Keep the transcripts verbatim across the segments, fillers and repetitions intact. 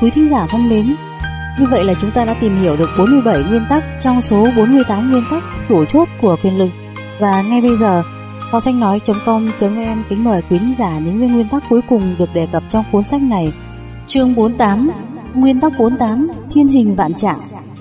Quý thính giả thân mến, như vậy là chúng ta đã tìm hiểu được bốn mươi bảy nguyên tắc trong số bốn mươi tám nguyên tắc chủ chốt của quyền lực. Và ngay bây giờ, kho sách nói chấm com chấm vn kính mời quý thính giả đến với nguyên tắc cuối cùng được đề cập trong cuốn sách này. Chương bốn mươi tám, nguyên tắc bốn mươi tám, thiên hình vạn trạng.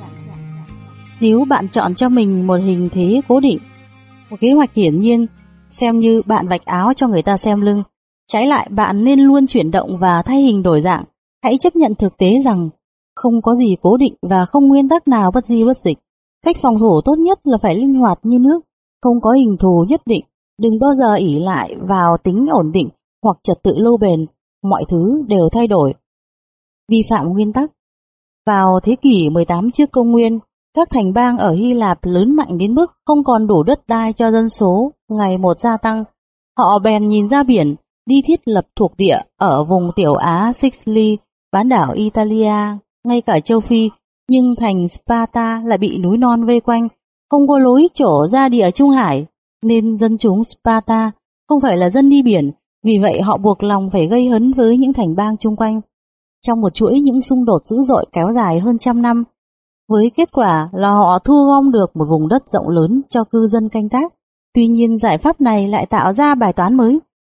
Nếu bạn chọn cho mình một hình thế cố định, một kế hoạch hiển nhiên, xem như bạn vạch áo cho người ta xem lưng. Trái lại, bạn nên luôn chuyển động và thay hình đổi dạng. Hãy chấp nhận thực tế rằng không có gì cố định và không nguyên tắc nào bất di bất dịch. Cách phòng thủ tốt nhất là phải linh hoạt như nước, không có hình thù nhất định. Đừng bao giờ ỷ lại vào tính ổn định hoặc trật tự lâu bền, mọi thứ đều thay đổi. Vi phạm nguyên tắc. Vào thế kỷ mười tám trước công nguyên, các thành bang ở Hy Lạp lớn mạnh đến mức không còn đủ đất đai cho dân số ngày một gia tăng. Họ bèn nhìn ra biển, đi thiết lập thuộc địa ở vùng Tiểu Á Sicily, bán đảo Italia, ngay cả châu Phi, nhưng thành Sparta lại bị núi non vây quanh, không có lối trổ ra địa Trung Hải, nên dân chúng Sparta không phải là dân đi biển, vì vậy họ buộc lòng phải gây hấn với những thành bang chung quanh. Trong một chuỗi những xung đột dữ dội kéo dài hơn trăm năm, với kết quả là họ thu gom được một vùng đất rộng lớn cho cư dân canh tác. Tuy nhiên giải pháp này lại tạo ra bài toán mới.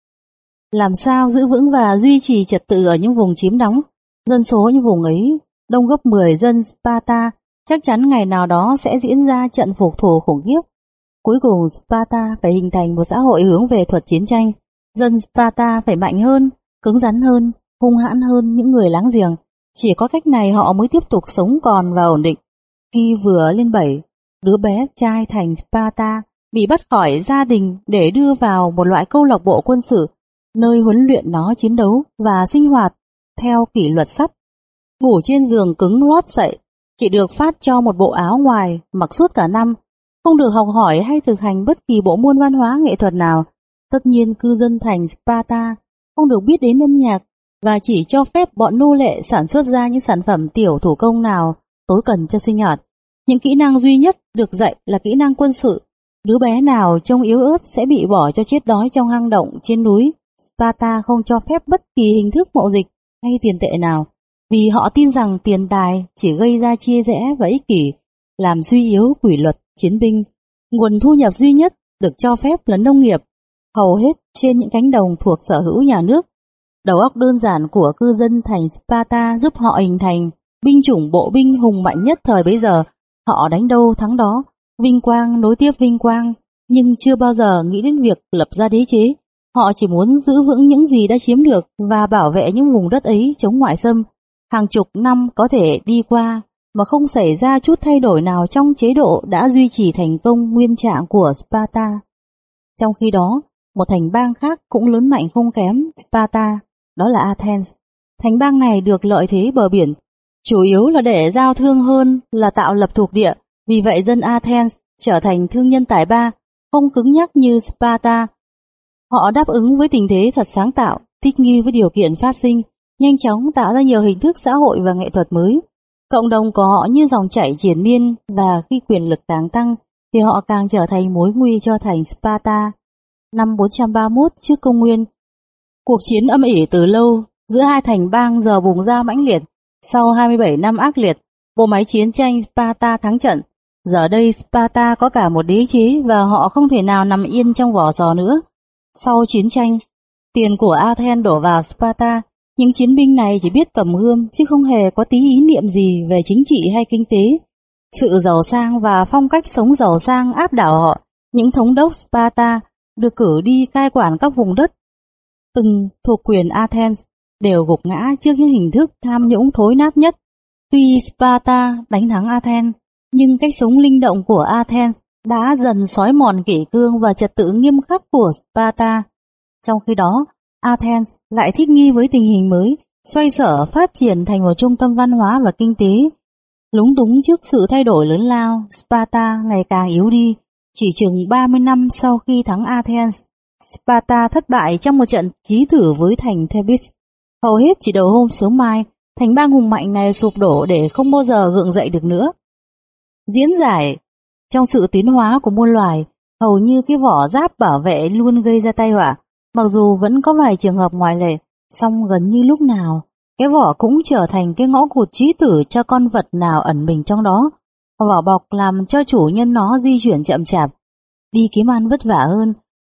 Làm sao giữ vững và duy trì trật tự ở những vùng chiếm đóng? Dân số những vùng ấy đông gấp mười dân Sparta, chắc chắn ngày nào đó sẽ diễn ra trận phục thù khủng khiếp. Cuối cùng Sparta phải hình thành một xã hội hướng về thuật chiến tranh. Dân Sparta phải mạnh hơn, cứng rắn hơn, hung hãn hơn những người láng giềng. Chỉ có cách này họ mới tiếp tục sống còn và ổn định. Khi vừa lên bảy, đứa bé trai thành Sparta bị bắt khỏi gia đình để đưa vào một loại câu lạc bộ quân sự, nơi huấn luyện nó chiến đấu và sinh hoạt theo kỷ luật sắt. Ngủ trên giường cứng lót sậy, chỉ được phát cho một bộ áo ngoài mặc suốt cả năm, không được học hỏi hay thực hành bất kỳ bộ môn văn hóa nghệ thuật nào. Tất nhiên cư dân thành Sparta không được biết đến âm nhạc và chỉ cho phép bọn nô lệ sản xuất ra những sản phẩm tiểu thủ công nào tối cần cho sinh hoạt. Những kỹ năng duy nhất được dạy là kỹ năng quân sự. Đứa bé nào trông yếu ớt sẽ bị bỏ cho chết đói trong hang động trên núi. Sparta không cho phép bất kỳ hình thức mậu dịch hay tiền tệ nào, vì họ tin rằng tiền tài chỉ gây ra chia rẽ và ích kỷ, làm suy yếu kỷ luật chiến binh. Nguồn thu nhập duy nhất được cho phép là nông nghiệp, hầu hết trên những cánh đồng thuộc sở hữu nhà nước. Đầu óc đơn giản của cư dân thành Sparta giúp họ hình thành binh chủng bộ binh hùng mạnh nhất thời bấy giờ. Họ đánh đâu thắng đó, vinh quang nối tiếp vinh quang, nhưng chưa bao giờ nghĩ đến việc lập ra đế chế. Họ chỉ muốn giữ vững những gì đã chiếm được và bảo vệ những vùng đất ấy chống ngoại xâm. Hàng chục năm có thể đi qua mà không xảy ra chút thay đổi nào trong chế độ đã duy trì thành công nguyên trạng của Sparta. Trong khi đó, một thành bang khác cũng lớn mạnh không kém Sparta, đó là Athens. Thành bang này được lợi thế bờ biển, chủ yếu là để giao thương hơn là tạo lập thuộc địa. Vì vậy dân Athens trở thành thương nhân tài ba, không cứng nhắc như Sparta. Họ đáp ứng với tình thế thật sáng tạo, thích nghi với điều kiện phát sinh, nhanh chóng tạo ra nhiều hình thức xã hội và nghệ thuật mới. Cộng đồng của họ như dòng chảy triền miên, và khi quyền lực càng tăng thì họ càng trở thành mối nguy cho thành Sparta. Năm bốn trăm ba mươi mốt trước công nguyên, cuộc chiến âm ỉ từ lâu giữa hai thành bang giờ bùng ra mãnh liệt. Sau hai mươi bảy năm ác liệt, bộ máy chiến tranh Sparta thắng trận. Giờ đây Sparta có cả một đế chế và họ không thể nào nằm yên trong vỏ sò nữa. Sau chiến tranh, tiền của Athens đổ vào Sparta. Những chiến binh này chỉ biết cầm gươm chứ không hề có tí ý niệm gì về chính trị hay kinh tế. Sự giàu sang và phong cách sống giàu sang áp đảo họ. Những thống đốc Sparta được cử đi cai quản các vùng đất từng thuộc quyền Athens đều gục ngã trước những hình thức tham nhũng thối nát nhất. Tuy Sparta đánh thắng Athens, nhưng cách sống linh động của Athens đã dần xói mòn kỷ cương và trật tự nghiêm khắc của Sparta. Trong khi đó, Athens lại thích nghi với tình hình mới, xoay sở phát triển thành một trung tâm văn hóa và kinh tế. Lúng túng trước sự thay đổi lớn lao, Sparta ngày càng yếu đi. Chỉ chừng ba mươi năm sau khi thắng Athens, Sparta thất bại trong một trận chí thử với thành Thebes. Hầu hết chỉ đầu hôm sớm mai, thành bang hùng mạnh này sụp đổ để không bao giờ gượng dậy được nữa. Diễn giải trong sự tiến hóa của muôn loài, hầu như cái vỏ giáp bảo vệ luôn gây ra tai họa, mặc dù vẫn có vài trường hợp ngoại lệ, song gần như lúc nào cái vỏ cũng trở thành cái ngõ cụt chí tử cho con vật nào ẩn mình trong đó. Vỏ bọc làm cho chủ nhân nó di chuyển chậm chạp, đi kiếm ăn vất vả hơn,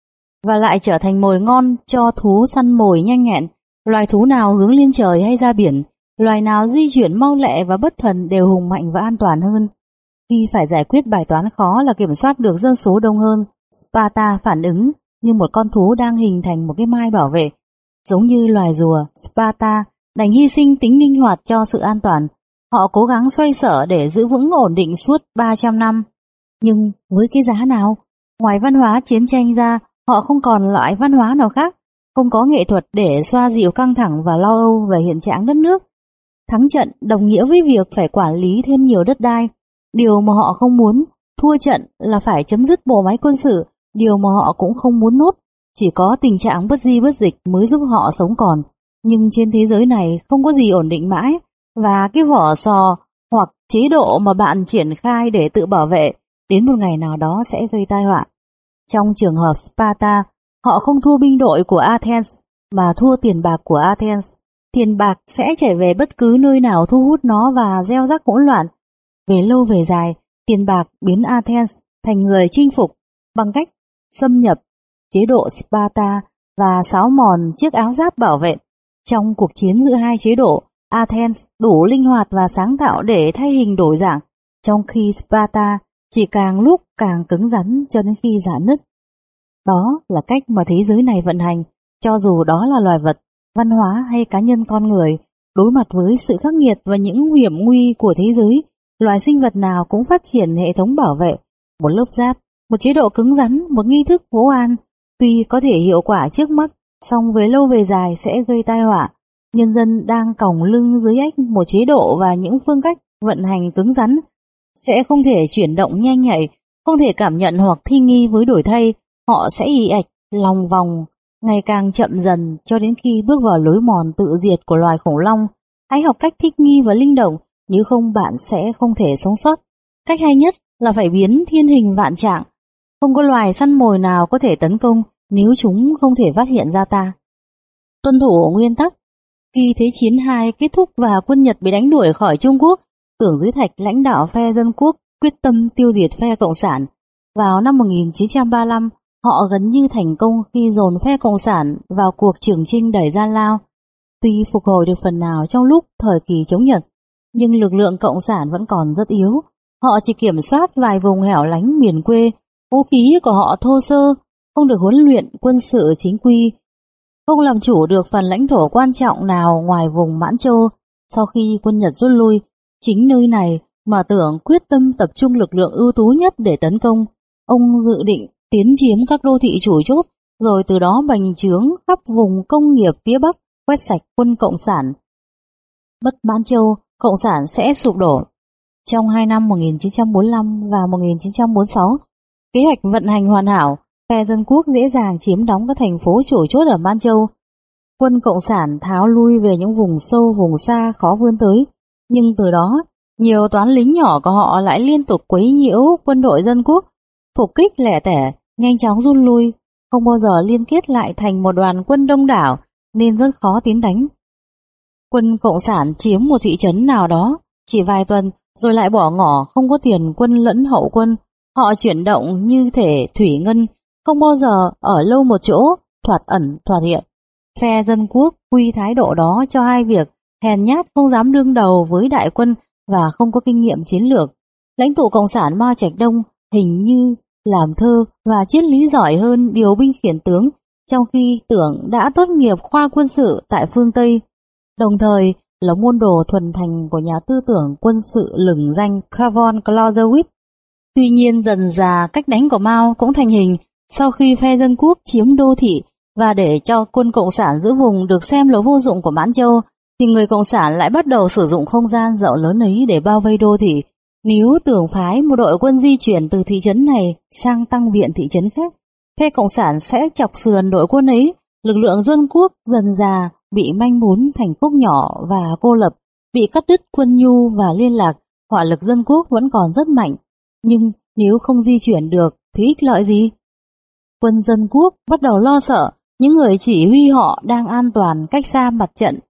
và lại trở thành mồi ngon cho thú săn mồi nhanh nhẹn. Loài thú nào hướng lên trời hay ra biển, loài nào di chuyển mau lẹ và bất thần đều hùng mạnh và an toàn hơn. Khi phải giải quyết bài toán khó là kiểm soát được dân số đông hơn, Sparta phản ứng như một con thú đang hình thành một cái mai bảo vệ. Giống như loài rùa, Sparta đành hy sinh tính linh hoạt cho sự an toàn. Họ cố gắng xoay sở để giữ vững ổn định suốt ba trăm năm. Nhưng với cái giá nào? Ngoài văn hóa chiến tranh ra, họ không còn loại văn hóa nào khác, không có nghệ thuật để xoa dịu căng thẳng và lo âu về hiện trạng đất nước. Thắng trận đồng nghĩa với việc phải quản lý thêm nhiều đất đai, điều mà họ không muốn. Thua trận là phải chấm dứt bộ máy quân sự, điều mà họ cũng không muốn nốt. Chỉ có tình trạng bất di bất dịch mới giúp họ sống còn. Nhưng trên thế giới này không có gì ổn định mãi, và cái vỏ sò hoặc chế độ mà bạn triển khai để tự bảo vệ đến một ngày nào đó sẽ gây tai họa. Trong trường hợp Sparta, họ không thua binh đội của Athens mà thua tiền bạc của Athens. Tiền bạc sẽ chảy về bất cứ nơi nào thu hút nó và gieo rắc hỗn loạn. Về lâu về dài, tiền bạc biến Athens thành người chinh phục bằng cách xâm nhập chế độ Sparta và xáo mòn chiếc áo giáp bảo vệ. Trong cuộc chiến giữa hai chế độ, Athens đủ linh hoạt và sáng tạo để thay hình đổi dạng, trong khi Sparta chỉ càng lúc càng cứng rắn cho đến khi rạn nứt. Đó là cách mà thế giới này vận hành, cho dù đó là loài vật, văn hóa hay cá nhân con người. Đối mặt với sự khắc nghiệt và những hiểm nguy của thế giới, loài sinh vật nào cũng phát triển hệ thống bảo vệ, một lớp giáp, một chế độ cứng rắn, một nghi thức vỗ an. Tuy có thể hiệu quả trước mắt, song về lâu về dài sẽ gây tai họa. Nhân dân đang còng lưng dưới ách một chế độ và những phương cách vận hành cứng rắn sẽ không thể chuyển động nhanh nhạy, không thể cảm nhận hoặc thi nghi với đổi thay. Họ sẽ ì ạch, lòng vòng, ngày càng chậm dần cho đến khi bước vào lối mòn tự diệt của loài khủng long. Hãy học cách thích nghi và linh động, nếu không bạn sẽ không thể sống sót. Cách hay nhất là phải biến thiên hình vạn trạng. Không có loài săn mồi nào có thể tấn công nếu chúng không thể phát hiện ra ta. Tuân thủ nguyên tắc. Khi Thế chiến hai kết thúc và quân Nhật bị đánh đuổi khỏi Trung Quốc, Tưởng Dưới Thạch lãnh đạo phe dân quốc quyết tâm tiêu diệt phe Cộng sản. Vào năm một nghìn chín trăm ba mươi lăm, họ gần như thành công khi dồn phe Cộng sản vào cuộc trường chinh đầy gian lao. Tuy phục hồi được phần nào trong lúc thời kỳ chống Nhật, nhưng lực lượng Cộng sản vẫn còn rất yếu. Họ chỉ kiểm soát vài vùng hẻo lánh miền quê, vũ khí của họ thô sơ, không được huấn luyện quân sự chính quy, không làm chủ được phần lãnh thổ quan trọng nào ngoài vùng Mãn Châu. Sau khi quân Nhật rút lui, chính nơi này mà Tưởng quyết tâm tập trung lực lượng ưu tú nhất để tấn công. Ông dự định tiến chiếm các đô thị chủ chốt, rồi từ đó bành trướng khắp vùng công nghiệp phía Bắc, quét sạch quân Cộng sản. Mất Mãn Châu, Cộng sản sẽ sụp đổ. Trong hai năm một nghìn chín trăm bốn mươi lăm và một nghìn chín trăm bốn mươi sáu, kế hoạch vận hành hoàn hảo, phe dân quốc dễ dàng chiếm đóng các thành phố chủ chốt ở Man Châu. Quân Cộng sản tháo lui về những vùng sâu vùng xa khó vươn tới, nhưng từ đó, nhiều toán lính nhỏ của họ lại liên tục quấy nhiễu quân đội dân quốc, phục kích lẻ tẻ, nhanh chóng rút lui, không bao giờ liên kết lại thành một đoàn quân đông đảo nên rất khó tiến đánh. Quân Cộng sản chiếm một thị trấn nào đó chỉ vài tuần rồi lại bỏ ngỏ, không có tiền quân lẫn hậu quân. Họ chuyển động như thể thủy ngân, không bao giờ ở lâu một chỗ, thoạt ẩn thoạt hiện. Phe dân quốc quy thái độ đó cho hai việc: hèn nhát không dám đương đầu với đại quân và không có kinh nghiệm chiến lược. Lãnh tụ Cộng sản Mao Trạch Đông hình như làm thơ và triết lý giỏi hơn điều binh khiển tướng, trong khi Tưởng đã tốt nghiệp khoa quân sự tại phương Tây, đồng thời là môn đồ thuần thành của nhà tư tưởng quân sự lừng danh Karl von Clausewitz. Tuy nhiên dần dà cách đánh của Mao cũng thành hình. Sau khi phe dân quốc chiếm đô thị và để cho quân Cộng sản giữ vùng được xem là vô dụng của Mãn Châu, thì người Cộng sản lại bắt đầu sử dụng không gian rộng lớn ấy để bao vây đô thị. Nếu Tưởng phái một đội quân di chuyển từ thị trấn này sang tăng viện thị trấn khác, phe Cộng sản sẽ chọc sườn đội quân ấy. Lực lượng dân quốc dần dà bị manh mún thành khúc nhỏ và cô lập, bị cắt đứt quân nhu và liên lạc. Hỏa lực dân quốc vẫn còn rất mạnh, nhưng nếu không di chuyển được thì ích lợi gì? Quân dân quốc bắt đầu lo sợ những người chỉ huy họ đang an toàn cách xa mặt trận.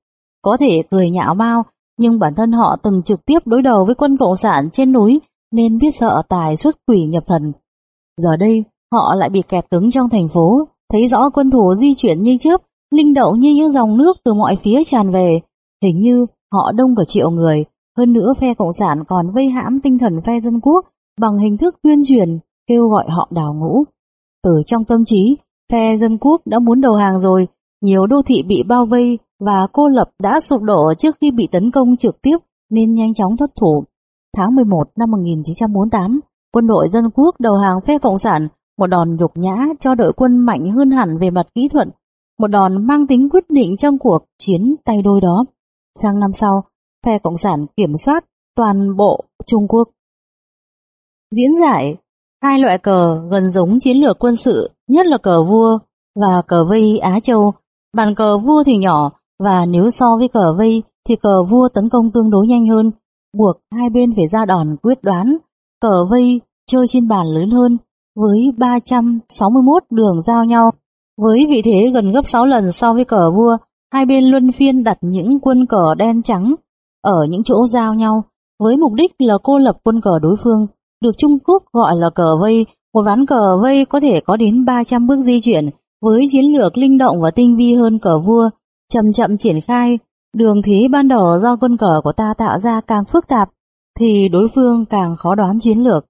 có thể cười nhạo Mao, nhưng bản thân họ từng trực tiếp đối đầu với quân cộng sản trên núi nên biết sợ tài xuất quỷ nhập thần. Giờ đây, họ lại bị kẹt cứng trong thành phố, thấy rõ quân thù di chuyển như chớp, linh động như những dòng nước từ mọi phía tràn về. Hình như họ đông cả triệu người, hơn nữa phe cộng sản còn vây hãm tinh thần phe dân quốc bằng hình thức tuyên truyền, kêu gọi họ đào ngũ. Từ trong tâm trí, phe dân quốc đã muốn đầu hàng rồi, nhiều đô thị bị bao vây và cô lập đã sụp đổ trước khi bị tấn công trực tiếp nên nhanh chóng thất thủ. Tháng mười một năm một nghìn chín trăm bốn mươi tám, quân đội dân quốc đầu hàng phe cộng sản, một đòn nhục nhã cho đội quân mạnh hơn hẳn về mặt kỹ thuật, một đòn mang tính quyết định trong cuộc chiến tay đôi đó. Sang năm sau, phe cộng sản kiểm soát toàn bộ Trung Quốc. Diễn giải hai loại cờ gần giống chiến lược quân sự, nhất là cờ vua và cờ vây Á Châu. Bàn cờ vua thì nhỏ, và nếu so với cờ vây thì cờ vua tấn công tương đối nhanh hơn, buộc hai bên phải ra đòn quyết đoán. Cờ vây chơi trên bàn lớn hơn, với ba trăm sáu mươi mốt đường giao nhau. Với vị thế gần gấp sáu lần so với cờ vua, hai bên luân phiên đặt những quân cờ đen trắng ở những chỗ giao nhau, với mục đích là cô lập quân cờ đối phương, được Trung Quốc gọi là cờ vây. Một ván cờ vây có thể có đến ba trăm bước di chuyển, với chiến lược linh động và tinh vi hơn cờ vua. Chậm chậm triển khai, đường thế ban đầu do quân cờ của ta tạo ra càng phức tạp, thì đối phương càng khó đoán chiến lược.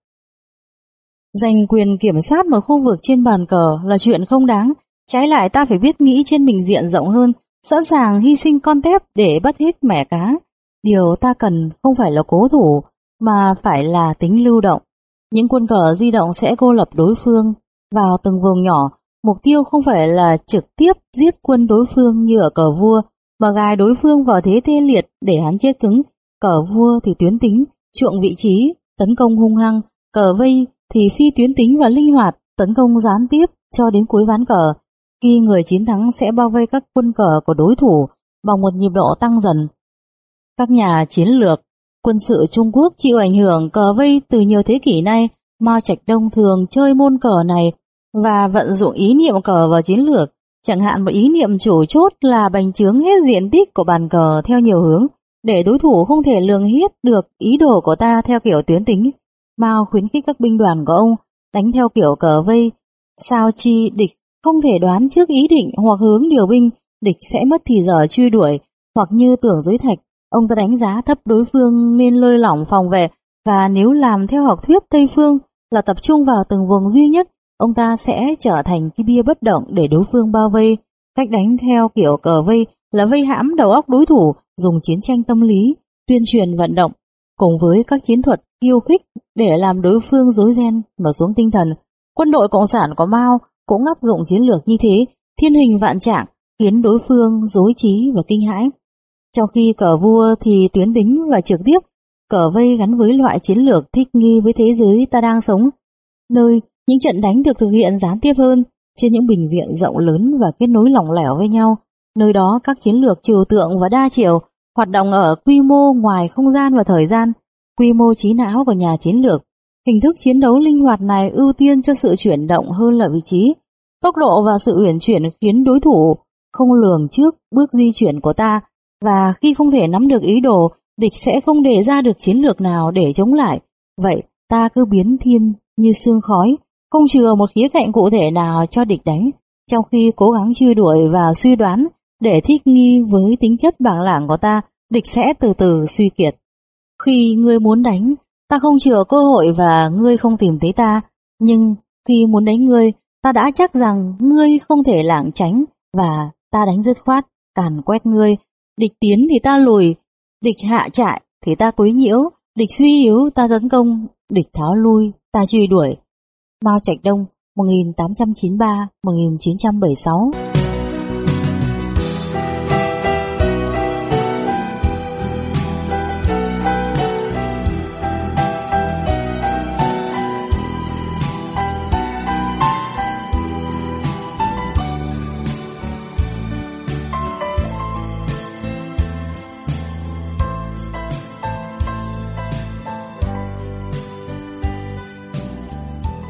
Giành quyền kiểm soát một khu vực trên bàn cờ là chuyện không đáng, trái lại ta phải biết nghĩ trên bình diện rộng hơn, sẵn sàng hy sinh con tép để bắt hết mẻ cá. Điều ta cần không phải là cố thủ, mà phải là tính lưu động. Những quân cờ di động sẽ cô lập đối phương vào từng vùng nhỏ, mục tiêu không phải là trực tiếp giết quân đối phương như ở cờ vua, mà gài đối phương vào thế tê liệt để hắn chết cứng. Cờ vua thì tuyến tính, chuộng vị trí, tấn công hung hăng. Cờ vây thì phi tuyến tính và linh hoạt, tấn công gián tiếp cho đến cuối ván cờ. Khi người chiến thắng sẽ bao vây các quân cờ của đối thủ bằng một nhịp độ tăng dần. Các nhà chiến lược quân sự Trung Quốc chịu ảnh hưởng cờ vây từ nhiều thế kỷ nay. Mao Trạch Đông thường chơi môn cờ này và vận dụng ý niệm cờ vào chiến lược. Chẳng hạn một ý niệm chủ chốt là bành trướng hết diện tích của bàn cờ theo nhiều hướng, để đối thủ không thể lường hết được ý đồ của ta theo kiểu tuyến tính. Mao khuyến khích các binh đoàn của ông đánh theo kiểu cờ vây, sao chi địch không thể đoán trước ý định hoặc hướng điều binh, địch sẽ mất thì giờ truy đuổi, hoặc như Tưởng Giới Thạch, ông ta đánh giá thấp đối phương nên lơi lỏng phòng vệ, và nếu làm theo học thuyết Tây Phương là tập trung vào từng vùng duy nhất, ông ta sẽ trở thành cái bia bất động để đối phương bao vây. Cách đánh theo kiểu cờ vây là vây hãm đầu óc đối thủ, dùng chiến tranh tâm lý, tuyên truyền vận động, cùng với các chiến thuật khiêu khích để làm đối phương rối ren mà xuống tinh thần. Quân đội cộng sản của Mao cũng áp dụng chiến lược như thế, thiên hình vạn trạng, khiến đối phương rối trí và kinh hãi. Trong khi cờ vua thì tuyến tính và trực tiếp, cờ vây gắn với loại chiến lược thích nghi với thế giới ta đang sống, nơi những trận đánh được thực hiện gián tiếp hơn, trên những bình diện rộng lớn và kết nối lỏng lẻo với nhau. Nơi đó các chiến lược trừu tượng và đa chiều hoạt động ở quy mô ngoài không gian và thời gian, quy mô trí não của nhà chiến lược. Hình thức chiến đấu linh hoạt này ưu tiên cho sự chuyển động hơn là vị trí. Tốc độ và sự uyển chuyển khiến đối thủ không lường trước bước di chuyển của ta, và khi không thể nắm được ý đồ, địch sẽ không đề ra được chiến lược nào để chống lại. Vậy ta cứ biến thiên như sương khói, không chừa một khía cạnh cụ thể nào cho địch đánh, trong khi cố gắng truy đuổi và suy đoán để thích nghi với tính chất bảng lảng của ta, địch sẽ từ từ suy kiệt. Khi ngươi muốn đánh, ta không chừa cơ hội và ngươi không tìm thấy ta, nhưng khi muốn đánh ngươi, ta đã chắc rằng ngươi không thể lảng tránh và ta đánh dứt khoát, càn quét ngươi. Địch tiến thì ta lùi, địch hạ trại thì ta quấy nhiễu, địch suy yếu ta tấn công, địch tháo lui ta truy đuổi. Mao Trạch Đông, một nghìn tám trăm chín mươi ba đến một nghìn chín trăm bảy mươi sáu.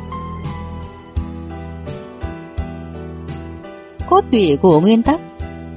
Cốt tủy của nguyên tắc.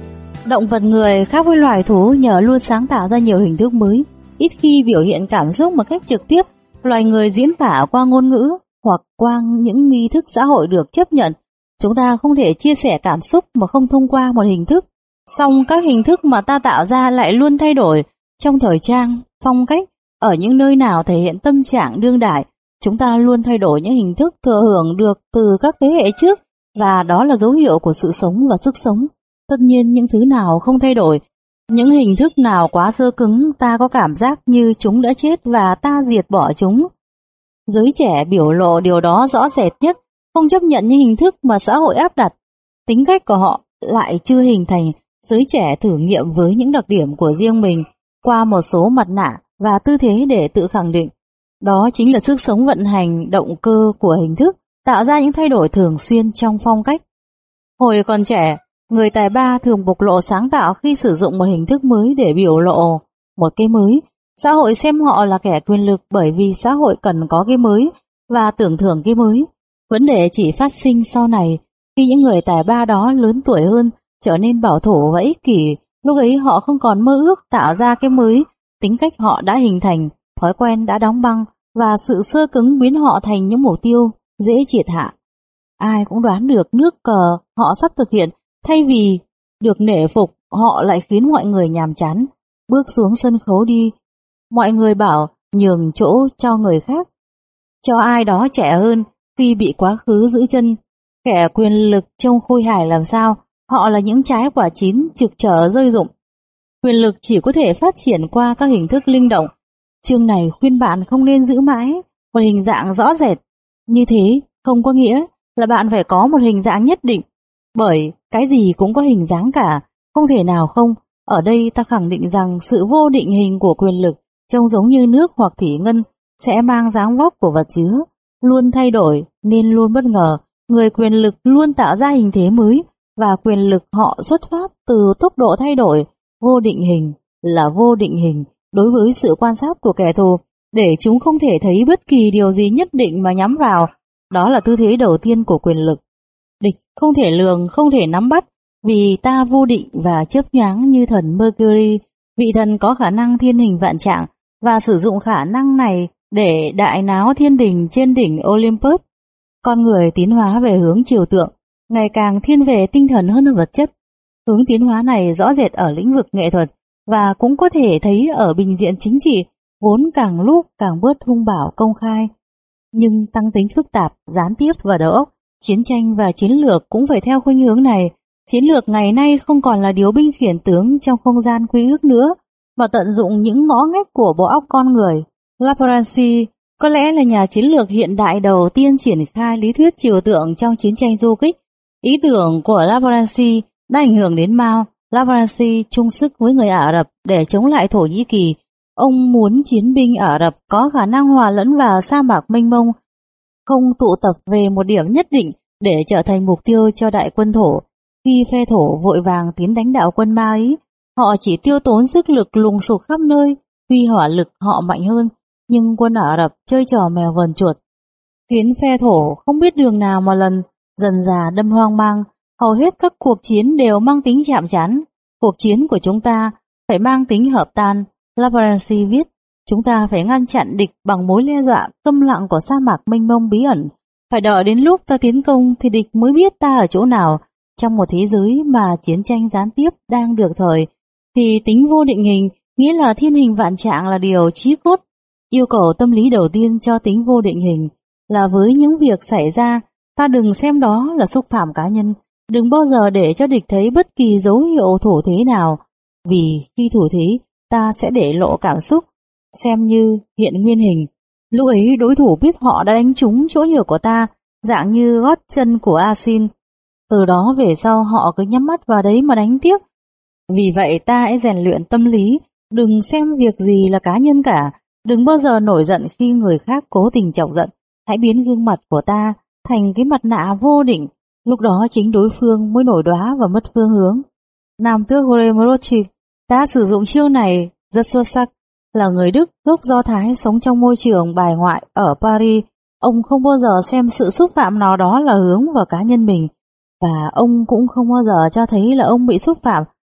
Động vật người khác với loài thú nhờ luôn sáng tạo ra nhiều hình thức mới, ít khi biểu hiện cảm xúc một cách trực tiếp. Loài người diễn tả qua ngôn ngữ hoặc qua những nghi thức xã hội được chấp nhận. Chúng ta không thể chia sẻ cảm xúc mà không thông qua một hình thức. Song các hình thức mà ta tạo ra lại luôn thay đổi trong thời trang, phong cách. Ở những nơi nào thể hiện tâm trạng đương đại, chúng ta luôn thay đổi những hình thức thừa hưởng được từ các thế hệ trước, và đó là dấu hiệu của sự sống và sức sống. Tất nhiên những thứ nào không thay đổi, những hình thức nào quá xơ cứng, ta có cảm giác như chúng đã chết và ta diệt bỏ chúng. Giới trẻ biểu lộ điều đó rõ rệt nhất, không chấp nhận những hình thức mà xã hội áp đặt. Tính cách của họ lại chưa hình thành, giới trẻ thử nghiệm với những đặc điểm của riêng mình qua một số mặt nạ và tư thế để tự khẳng định. Đó chính là sức sống vận hành động cơ của hình thức, tạo ra những thay đổi thường xuyên trong phong cách. Hồi còn trẻ, người tài ba thường bộc lộ sáng tạo khi sử dụng một hình thức mới để biểu lộ một cái mới. Xã hội xem họ là kẻ quyền lực bởi vì xã hội cần có cái mới và tưởng thưởng cái mới. Vấn đề chỉ phát sinh sau này, khi những người tài ba đó lớn tuổi hơn, trở nên bảo thủ và ích kỷ. Lúc ấy họ không còn mơ ước tạo ra cái mới, tính cách họ đã hình thành, thói quen đã đóng băng và sự sơ cứng biến họ thành những mục tiêu dễ triệt hạ. Ai cũng đoán được nước cờ họ sắp thực hiện, thay vì được nể phục, họ lại khiến mọi người nhàm chán. Bước xuống sân khấu đi, mọi người bảo nhường chỗ cho người khác, cho ai đó trẻ hơn. Khi bị quá khứ giữ chân, kẻ quyền lực trông khôi hài làm sao, họ là những trái quả chín trực chờ rơi rụng. Quyền lực chỉ có thể phát triển qua các hình thức linh động. Chương này khuyên bạn không nên giữ mãi một hình dạng rõ rệt. Như thế không có nghĩa là bạn phải có một hình dạng nhất định, bởi cái gì cũng có hình dáng cả, không thể nào không. Ở đây ta khẳng định rằng sự vô định hình của quyền lực, trông giống như nước hoặc thủy ngân, sẽ mang dáng vóc của vật chứa, luôn thay đổi nên luôn bất ngờ. Người quyền lực luôn tạo ra hình thế mới, và quyền lực họ xuất phát từ tốc độ thay đổi. Vô định hình là vô định hình đối với sự quan sát của kẻ thù, để chúng không thể thấy bất kỳ điều gì nhất định mà nhắm vào. Đó là tư thế đầu tiên của quyền lực. Địch không thể lường, không thể nắm bắt, vì ta vô định và chớp nhoáng như thần Mercury. Vị thần có khả năng thiên hình vạn trạng và sử dụng khả năng này để đại náo thiên đình trên đỉnh Olympus. Con người tiến hóa về hướng trừu tượng, ngày càng thiên về tinh thần hơn vật chất. Hướng tiến hóa này rõ rệt ở lĩnh vực nghệ thuật và cũng có thể thấy ở bình diện chính trị, vốn càng lúc càng bớt hung bạo công khai, nhưng tăng tính phức tạp, gián tiếp và đầu óc. Chiến tranh và chiến lược cũng phải theo khuynh hướng này. Chiến lược ngày nay không còn là điều binh khiển tướng trong không gian quy ước nữa, mà tận dụng những ngõ ngách của bộ óc con người. Laplace có lẽ là nhà chiến lược hiện đại đầu tiên triển khai lý thuyết trừu tượng trong chiến tranh du kích. Ý tưởng của Laplace đã ảnh hưởng đến Mao. Laplace chung sức với người Ả Rập để chống lại Thổ Nhĩ Kỳ. Ông muốn chiến binh Ả Rập có khả năng hòa lẫn vào sa mạc mênh mông, không tụ tập về một điểm nhất định để trở thành mục tiêu cho đại quân Thổ. Khi phe Thổ vội vàng tiến đánh đạo quân Ma Ý, họ chỉ tiêu tốn sức lực lùng sục khắp nơi, tuy hỏa lực họ mạnh hơn, nhưng quân Ả Rập chơi trò mèo vờn chuột, khiến phe Thổ không biết đường nào mà lần, dần dà đâm hoang mang. Hầu hết các cuộc chiến đều mang tính chạm trán. Cuộc chiến của chúng ta phải mang tính hợp tan. Laplace viết, chúng ta phải ngăn chặn địch bằng mối đe dọa câm lặng của sa mạc mênh mông bí ẩn. Phải đợi đến lúc ta tiến công thì địch mới biết ta ở chỗ nào. Trong một thế giới mà chiến tranh gián tiếp đang được thời, thì tính vô định hình, nghĩa là thiên hình vạn trạng, là điều chí cốt. Yêu cầu tâm lý đầu tiên cho tính vô định hình là với những việc xảy ra, ta đừng xem đó là xúc phạm cá nhân. Đừng bao giờ để cho địch thấy bất kỳ dấu hiệu thủ thế nào, vì khi thủ thế ta sẽ để lộ cảm xúc, xem như hiện nguyên hình. Lúc ấy đối thủ biết họ đã đánh trúng chỗ nhược của ta, dạng như gót chân của Asin. Từ đó về sau họ cứ nhắm mắt vào đấy mà đánh tiếp. Vì vậy ta hãy rèn luyện tâm lý, đừng xem việc gì là cá nhân cả. Đừng bao giờ nổi giận khi người khác cố tình chọc giận. Hãy biến gương mặt của ta thành cái mặt nạ vô định. Lúc đó chính đối phương mới nổi đoá và mất phương hướng. Nam tước Rothschild đã sử dụng chiêu này rất xuất sắc. Là người Đức gốc Do Thái sống trong môi trường bài ngoại ở Paris, ông không bao giờ xem sự xúc phạm nào đó là hướng vào cá nhân mình, và ông cũng không bao giờ cho thấy là ông bị xúc phạm.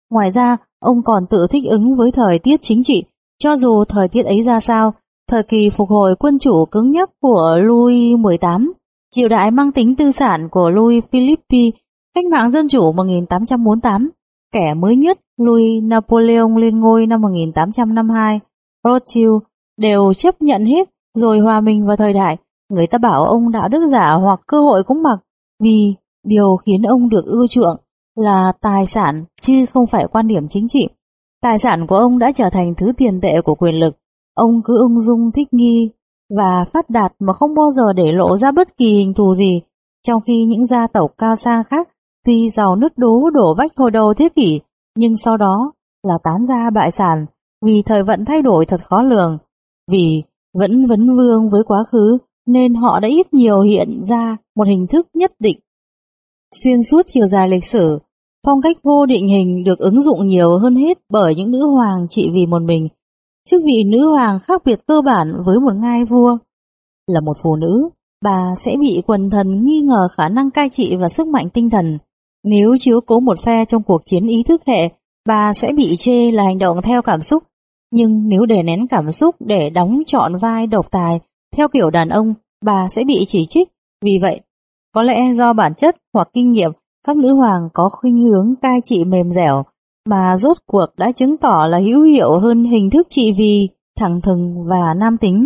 Ngoài ra, ông còn tự thích ứng với thời tiết chính trị, cho dù thời tiết ấy ra sao. Thời kỳ phục hồi quân chủ cứng nhắc của Louis mười tám, triều đại mang tính tư sản của Louis Philippe, cách mạng dân chủ một nghìn tám trăm bốn mươi tám, kẻ mới nhất Louis Napoleon lên ngôi năm một nghìn tám trăm năm mươi hai, Rothschild, đều chấp nhận hết rồi hòa mình vào thời đại. Người ta bảo ông đạo đức giả hoặc cơ hội cũng mặc, vì điều khiến ông được ưa chuộng là tài sản chứ không phải quan điểm chính trị. Tài sản của ông đã trở thành thứ tiền tệ của quyền lực. Ông cứ ung dung thích nghi và phát đạt mà không bao giờ để lộ ra bất kỳ hình thù gì, trong khi những gia tộc cao sang khác tuy giàu nứt đố đổ vách hồi đầu thế kỷ, nhưng sau đó là tán ra bại sản vì thời vận thay đổi thật khó lường. Vì vẫn vấn vương với quá khứ nên họ đã ít nhiều hiện ra một hình thức nhất định. Xuyên suốt chiều dài lịch sử, phong cách vô định hình được ứng dụng nhiều hơn hết bởi những nữ hoàng trị vì một mình. Chức vị nữ hoàng khác biệt cơ bản với một ngai vua. Là một phụ nữ, bà sẽ bị quần thần nghi ngờ khả năng cai trị và sức mạnh tinh thần. Nếu chiếu cố một phe trong cuộc chiến ý thức hệ, bà sẽ bị chê là hành động theo cảm xúc. Nhưng nếu đè nén cảm xúc để đóng trọn vai độc tài theo kiểu đàn ông, bà sẽ bị chỉ trích. Vì vậy, có lẽ do bản chất hoặc kinh nghiệm, các nữ hoàng có khuynh hướng cai trị mềm dẻo, mà rốt cuộc đã chứng tỏ là hữu hiệu hơn hình thức trị vì thẳng thừng và nam tính.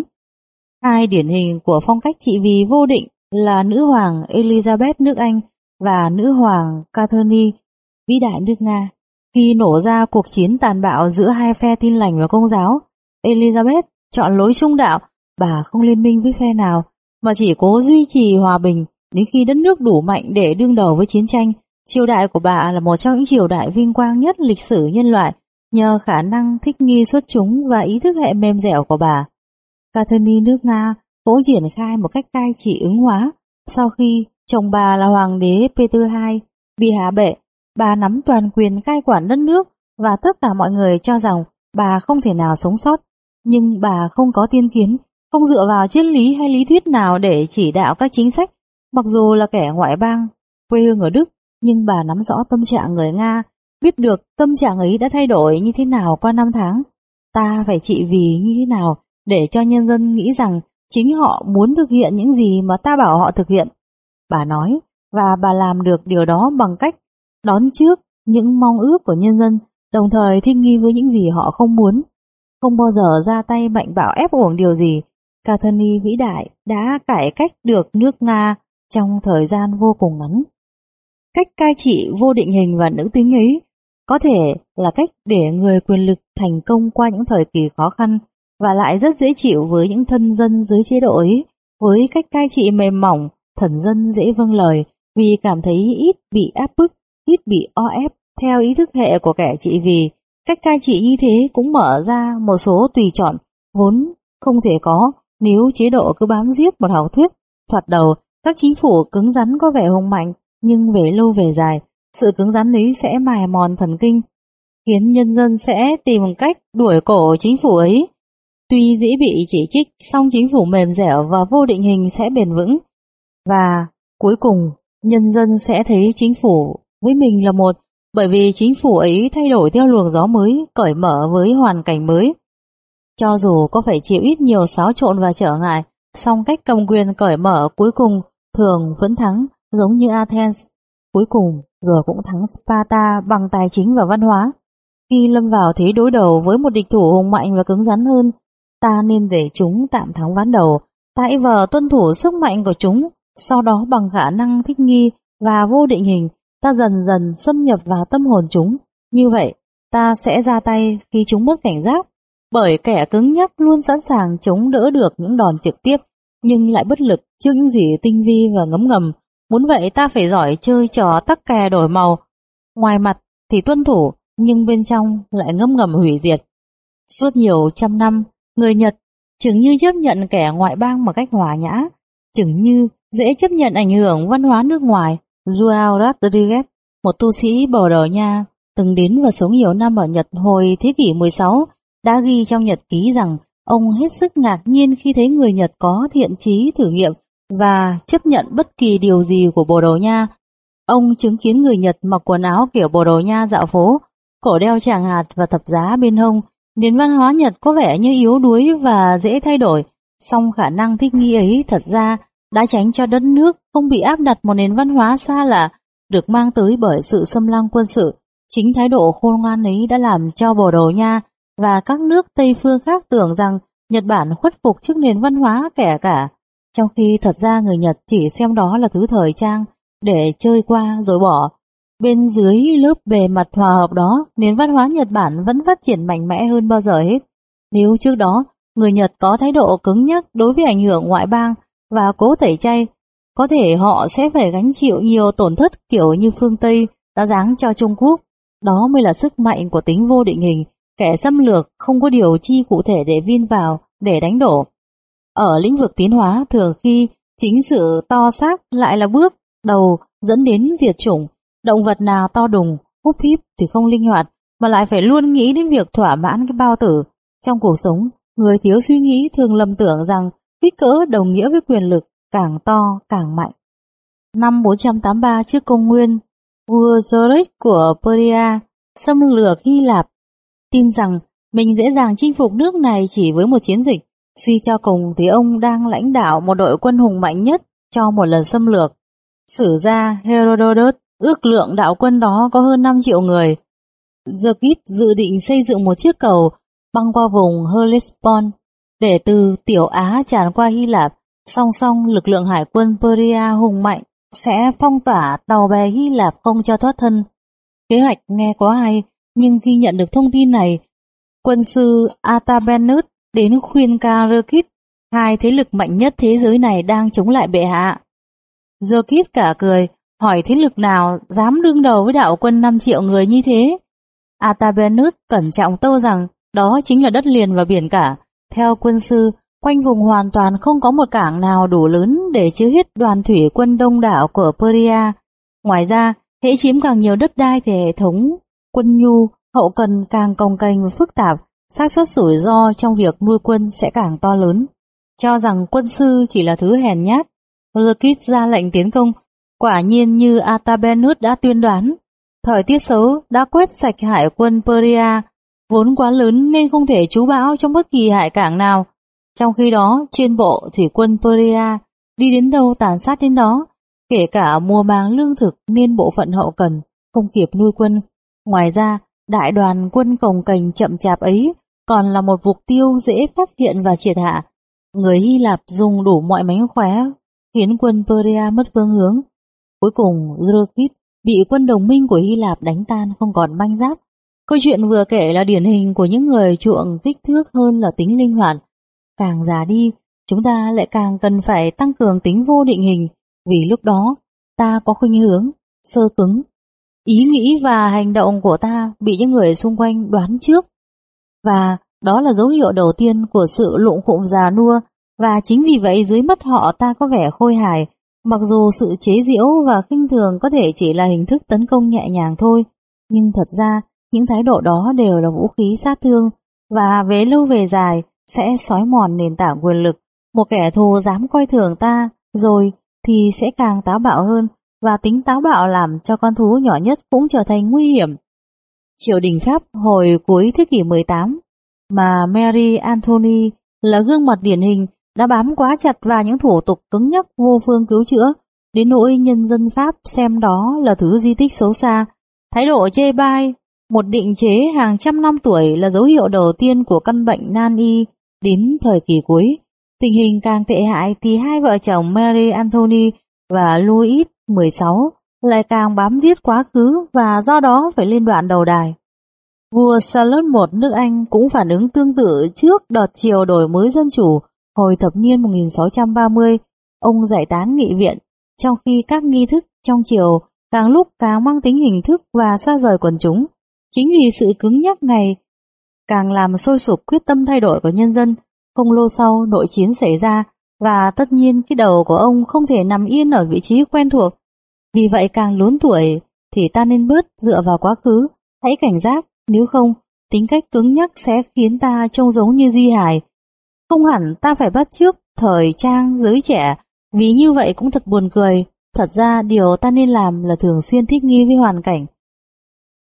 Hai điển hình của phong cách trị vì vô định là nữ hoàng Elizabeth nước Anh và nữ hoàng Catherine vĩ đại nước Nga. Khi nổ ra cuộc chiến tàn bạo giữa hai phe Tin lành và Công giáo, Elizabeth chọn lối trung đạo. Bà không liên minh với phe nào mà chỉ cố duy trì hòa bình đến khi đất nước đủ mạnh để đương đầu với chiến tranh. Triều đại của bà là một trong những triều đại vinh quang nhất lịch sử nhân loại nhờ khả năng thích nghi xuất chúng và ý thức hệ mềm dẻo của bà. Catherine nước Nga cũng triển khai một cách cai trị ứng hóa. Sau khi chồng bà là hoàng đế Peter đệ nhị bị hạ bệ, bà nắm toàn quyền cai quản đất nước và tất cả mọi người cho rằng bà không thể nào sống sót. Nhưng bà không có tiên kiến, không dựa vào triết lý hay lý thuyết nào để chỉ đạo các chính sách. Mặc dù là kẻ ngoại bang, quê hương ở Đức, nhưng bà nắm rõ tâm trạng người Nga, biết được tâm trạng ấy đã thay đổi như thế nào qua năm tháng. Ta phải trị vì như thế nào để cho nhân dân nghĩ rằng chính họ muốn thực hiện những gì mà ta bảo họ thực hiện. Bà nói, và bà làm được điều đó bằng cách đón trước những mong ước của nhân dân, đồng thời thích nghi với những gì họ không muốn. Không bao giờ ra tay mạnh bạo ép uổng điều gì. Catherine vĩ đại đã cải cách được nước Nga trong thời gian vô cùng ngắn. Cách cai trị vô định hình và nữ tính ấy có thể là cách để người quyền lực thành công qua những thời kỳ khó khăn và lại rất dễ chịu với những thân dân dưới chế độ ấy. Với cách cai trị mềm mỏng, thần dân dễ vâng lời vì cảm thấy ít bị áp bức, ít bị o ép theo ý thức hệ của kẻ trị vì. Cách cai trị như thế cũng mở ra một số tùy chọn vốn không thể có nếu chế độ cứ bám giết một học thuyết. Thoạt đầu, các chính phủ cứng rắn có vẻ hùng mạnh, nhưng về lâu về dài, sự cứng rắn ấy sẽ mài mòn thần kinh, khiến nhân dân sẽ tìm cách đuổi cổ chính phủ ấy. Tuy dễ bị chỉ trích, song chính phủ mềm dẻo và vô định hình sẽ bền vững. Và cuối cùng, nhân dân sẽ thấy chính phủ với mình là một, bởi vì chính phủ ấy thay đổi theo luồng gió mới, cởi mở với hoàn cảnh mới. Cho dù có phải chịu ít nhiều xáo trộn và trở ngại, song cách cầm quyền cởi mở cuối cùng thường vẫn thắng, giống như Athens. Cuối cùng rồi cũng thắng Sparta bằng tài chính và văn hóa. Khi lâm vào thế đối đầu với một địch thủ hùng mạnh và cứng rắn hơn, ta nên để chúng tạm thắng ván đầu, tại vờ tuân thủ sức mạnh của chúng, sau đó bằng khả năng thích nghi và vô định hình, ta dần dần xâm nhập vào tâm hồn chúng. Như vậy, ta sẽ ra tay khi chúng mất cảnh giác, bởi kẻ cứng nhắc luôn sẵn sàng chống đỡ được những đòn trực tiếp, nhưng lại bất lực trước những gì tinh vi và ngấm ngầm. Muốn vậy ta phải giỏi chơi trò tắc kè đổi màu. Ngoài mặt thì tuân thủ, nhưng bên trong lại ngấm ngầm hủy diệt. Suốt nhiều trăm năm, người Nhật chừng như chấp nhận kẻ ngoại bang một cách hòa nhã, chừng như dễ chấp nhận ảnh hưởng văn hóa nước ngoài. Joao Rodriguez, một tu sĩ Bồ Đào Nha, từng đến và sống nhiều năm ở Nhật hồi thế kỷ mười sáu, đã ghi trong nhật ký rằng ông hết sức ngạc nhiên khi thấy người Nhật có thiện chí thử nghiệm và chấp nhận bất kỳ điều gì của Bồ Đào Nha. Ông chứng kiến người Nhật mặc quần áo kiểu Bồ Đào Nha dạo phố, cổ đeo tràng hạt và thập giá bên hông. Nền văn hóa Nhật có vẻ như yếu đuối và dễ thay đổi, song khả năng thích nghi ấy thật ra đã tránh cho đất nước không bị áp đặt một nền văn hóa xa lạ được mang tới bởi sự xâm lăng quân sự. Chính thái độ khôn ngoan ấy đã làm cho Bồ Đào Nha và các nước Tây phương khác tưởng rằng Nhật Bản khuất phục trước nền văn hóa kẻ cả, trong khi thật ra người Nhật chỉ xem đó là thứ thời trang để chơi qua rồi bỏ. Bên dưới lớp bề mặt hòa hợp đó, nền văn hóa Nhật Bản vẫn phát triển mạnh mẽ hơn bao giờ hết. Nếu trước đó người Nhật có thái độ cứng nhắc đối với ảnh hưởng ngoại bang và cố tẩy chay, có thể họ sẽ phải gánh chịu nhiều tổn thất kiểu như phương Tây đã giáng cho Trung Quốc. Đó mới là sức mạnh của tính vô định hình, kẻ xâm lược không có điều chi cụ thể để vin vào, để đánh đổ. Ở lĩnh vực tiến hóa, thường khi chính sự to xác lại là bước đầu dẫn đến diệt chủng. Động vật nào to đùng, húp híp thì không linh hoạt, mà lại phải luôn nghĩ đến việc thỏa mãn cái bao tử. Trong cuộc sống, người thiếu suy nghĩ thường lầm tưởng rằng kích cỡ đồng nghĩa với quyền lực, càng to càng mạnh. Năm bốn trăm tám mươi ba trước công nguyên, vua George của Persia xâm lược Hy Lạp, tin rằng mình dễ dàng chinh phục nước này chỉ với một chiến dịch. Suy cho cùng thì ông đang lãnh đạo một đội quân hùng mạnh nhất cho một lần xâm lược. Sử gia Herodotus ước lượng đạo quân đó có hơn năm triệu người. Zerkis dự định xây dựng một chiếc cầu băng qua vùng Hellespont để từ Tiểu Á tràn qua Hy Lạp. Song song lực lượng hải quân Persia hùng mạnh sẽ phong tỏa tàu bè Hy Lạp không cho thoát thân. Kế hoạch nghe có hay, nhưng khi nhận được thông tin này, quân sư Artabanus đến khuyên can Zerkis, hai thế lực mạnh nhất thế giới này đang chống lại bệ hạ. Zerkis cả cười, hỏi thế lực nào dám đương đầu với đạo quân năm triệu người như thế. Artabanus cẩn trọng tâu rằng đó chính là đất liền và biển cả. Theo quân sư, quanh vùng hoàn toàn không có một cảng nào đủ lớn để chứa hết đoàn thủy quân đông đảo của Persia. Ngoài ra, hễ chiếm càng nhiều đất đai thì hệ thống quân nhu, hậu cần càng cồng kềnh và phức tạp, xác suất rủi ro trong việc nuôi quân sẽ càng to lớn. Cho rằng quân sư chỉ là thứ hèn nhát, Zerkis ra lệnh tiến công. Quả nhiên như Artabanus đã tuyên đoán, thời tiết xấu đã quét sạch hải quân Persia, vốn quá lớn nên không thể trú bão trong bất kỳ hải cảng nào. Trong khi đó, trên bộ thủy quân Persia đi đến đâu tàn sát đến đó, kể cả mùa màng lương thực nên bộ phận hậu cần không kịp nuôi quân. Ngoài ra, đại đoàn quân cồng kềnh chậm chạp ấy còn là một mục tiêu dễ phát hiện và triệt hạ. Người Hy Lạp dùng đủ mọi mánh khóe khiến quân Persia mất phương hướng. Cuối cùng, Zerkis bị quân đồng minh của Hy Lạp đánh tan không còn manh giáp. Câu chuyện vừa kể là điển hình của những người chuộng kích thước hơn là tính linh hoạt. Càng già đi, chúng ta lại càng cần phải tăng cường tính vô định hình, vì lúc đó ta có khuynh hướng sơ cứng. Ý nghĩ và hành động của ta bị những người xung quanh đoán trước, và đó là dấu hiệu đầu tiên của sự lụng khụng già nua, và chính vì vậy dưới mắt họ ta có vẻ khôi hài, mặc dù sự chế giễu và khinh thường có thể chỉ là hình thức tấn công nhẹ nhàng thôi, nhưng thật ra những thái độ đó đều là vũ khí sát thương, và về lâu về dài sẽ xói mòn nền tảng quyền lực. Một kẻ thù dám coi thường ta rồi thì sẽ càng táo bạo hơn, và tính táo bạo làm cho con thú nhỏ nhất cũng trở thành nguy hiểm. Triều đình Pháp hồi cuối thế kỷ mười tám, mà Marie Antoinette là gương mặt điển hình, đã bám quá chặt vào những thủ tục cứng nhắc vô phương cứu chữa, đến nỗi nhân dân Pháp xem đó là thứ di tích xấu xa. Thái độ chê bai một định chế hàng trăm năm tuổi là dấu hiệu đầu tiên của căn bệnh nan y. Đến thời kỳ cuối, tình hình càng tệ hại thì hai vợ chồng Marie Antoinette và Louis mười sáu lại càng bám giết quá khứ và do đó phải lên đoạn đầu đài. Vua Charles đệ nhị nước Anh cũng phản ứng tương tự trước đợt triều đổi mới dân chủ hồi thập niên một nghìn sáu trăm ba mươi. Ông giải tán nghị viện, trong khi các nghi thức trong triều càng lúc càng mang tính hình thức và xa rời quần chúng. Chính vì sự cứng nhắc này càng làm sôi sục quyết tâm thay đổi của nhân dân. Không lâu sau nội chiến xảy ra, và tất nhiên cái đầu của ông không thể nằm yên ở vị trí quen thuộc. Vì vậy càng lớn tuổi thì ta nên bớt dựa vào quá khứ, hãy cảnh giác, nếu không tính cách cứng nhắc sẽ khiến ta trông giống như di hài. Không hẳn ta phải bắt chước thời trang giới trẻ, vì như vậy cũng thật buồn cười. Thật ra điều ta nên làm là thường xuyên thích nghi với hoàn cảnh.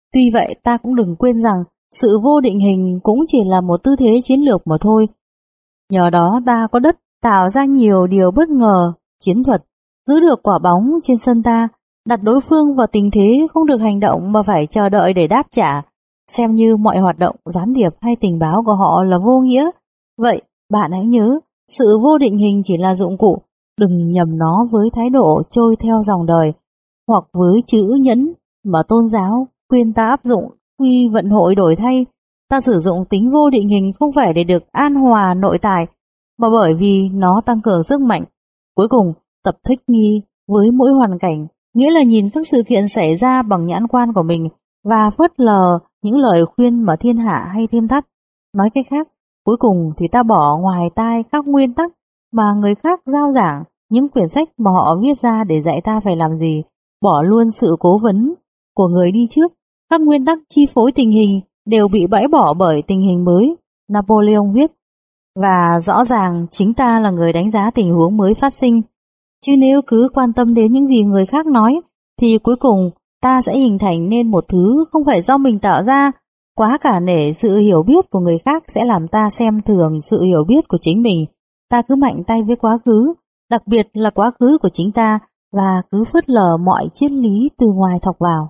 Tuy vậy ta cũng đừng quên rằng sự vô định hình cũng chỉ là một tư thế chiến lược mà thôi. Nhờ đó ta có đất tạo ra nhiều điều bất ngờ, chiến thuật, giữ được quả bóng trên sân ta, đặt đối phương vào tình thế không được hành động mà phải chờ đợi để đáp trả, xem như mọi hoạt động gián điệp hay tình báo của họ là vô nghĩa. Vậy bạn hãy nhớ, sự vô định hình chỉ là dụng cụ, đừng nhầm nó với thái độ trôi theo dòng đời, hoặc với chữ nhẫn mà tôn giáo khuyên ta áp dụng khi vận hội đổi thay. Ta sử dụng tính vô định hình không phải để được an hòa nội tại, mà bởi vì nó tăng cường sức mạnh. Cuối cùng, tập thích nghi với mỗi hoàn cảnh, nghĩa là nhìn các sự kiện xảy ra bằng nhãn quan của mình và phớt lờ những lời khuyên mà thiên hạ hay thêm thắt. Nói cách khác, cuối cùng thì ta bỏ ngoài tai các nguyên tắc mà người khác giao giảng, những quyển sách mà họ viết ra để dạy ta phải làm gì, bỏ luôn sự cố vấn của người đi trước. Các nguyên tắc chi phối tình hình đều bị bãi bỏ bởi tình hình mới, Napoleon viết, và rõ ràng chính ta là người đánh giá tình huống mới phát sinh. Chứ nếu cứ quan tâm đến những gì người khác nói, thì cuối cùng ta sẽ hình thành nên một thứ không phải do mình tạo ra. Quá cả nể sự hiểu biết của người khác sẽ làm ta xem thường sự hiểu biết của chính mình. Ta cứ mạnh tay với quá khứ, đặc biệt là quá khứ của chính ta, và cứ phớt lờ mọi triết lý từ ngoài thọc vào.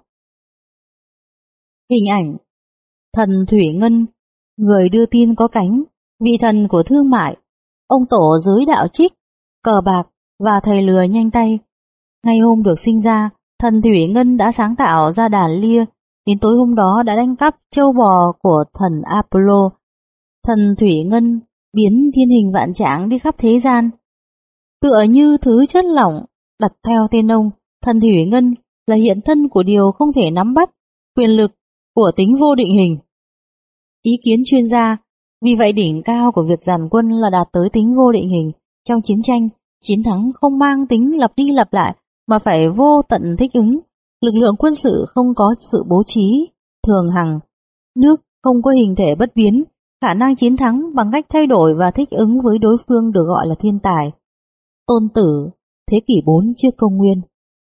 Hình ảnh thần Thủy Ngân, người đưa tin có cánh, vị thần của thương mại, ông tổ giới đạo trích, cờ bạc và thầy lừa nhanh tay. Ngay hôm được sinh ra, thần Thủy Ngân đã sáng tạo ra đàn lia, đến tối hôm đó đã đánh cắp châu bò của thần Apollo. Thần Thủy Ngân biến thiên hình vạn trạng đi khắp thế gian. Tựa như thứ chất lỏng đặt theo tên ông, thần Thủy Ngân là hiện thân của điều không thể nắm bắt, quyền lực của tính vô định hình. Ý kiến chuyên gia, vì vậy đỉnh cao của việc dàn quân là đạt tới tính vô định hình. Trong chiến tranh, chiến thắng không mang tính lặp đi lặp lại mà phải vô tận thích ứng. Lực lượng quân sự không có sự bố trí thường hằng, nước không có hình thể bất biến, khả năng chiến thắng bằng cách thay đổi và thích ứng với đối phương được gọi là thiên tài. Tôn Tử, thế kỷ bốn trước công nguyên.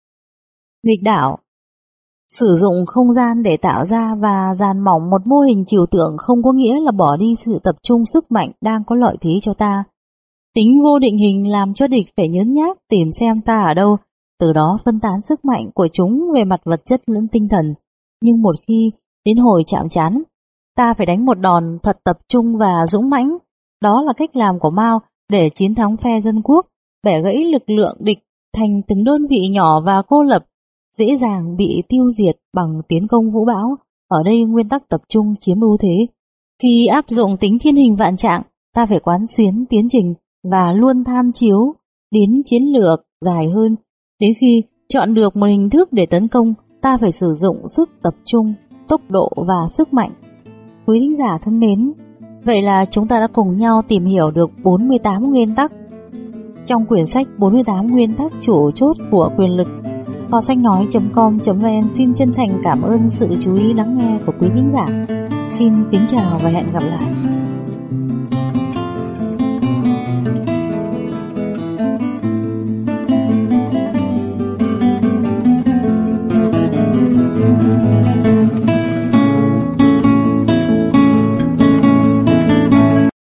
Nghịch đảo, sử dụng không gian để tạo ra và dàn mỏng một mô hình trừu tượng không có nghĩa là bỏ đi sự tập trung sức mạnh đang có lợi thế cho ta. Tính vô định hình làm cho địch phải nhớn nhác tìm xem ta ở đâu, từ đó phân tán sức mạnh của chúng về mặt vật chất lẫn tinh thần. Nhưng một khi đến hồi chạm trán, ta phải đánh một đòn thật tập trung và dũng mãnh. Đó là cách làm của Mao để chiến thắng phe dân quốc, bẻ gãy lực lượng địch thành từng đơn vị nhỏ và cô lập, dễ dàng bị tiêu diệt bằng tiến công vũ bão. Ở đây nguyên tắc tập trung chiếm ưu thế. Khi áp dụng tính thiên hình vạn trạng, ta phải quán xuyến tiến trình và luôn tham chiếu đến chiến lược dài hơn. Đến khi chọn được một hình thức để tấn công, ta phải sử dụng sức tập trung, tốc độ và sức mạnh. Quý thính giả thân mến, vậy là chúng ta đã cùng nhau tìm hiểu được bốn mươi tám nguyên tắc trong quyển sách bốn mươi tám nguyên tắc chủ chốt của quyền lực. Kho sách nói chấm com chấm vn xin chân thành cảm ơn sự chú ý lắng nghe của quý thính giả. Xin kính chào và hẹn gặp lại.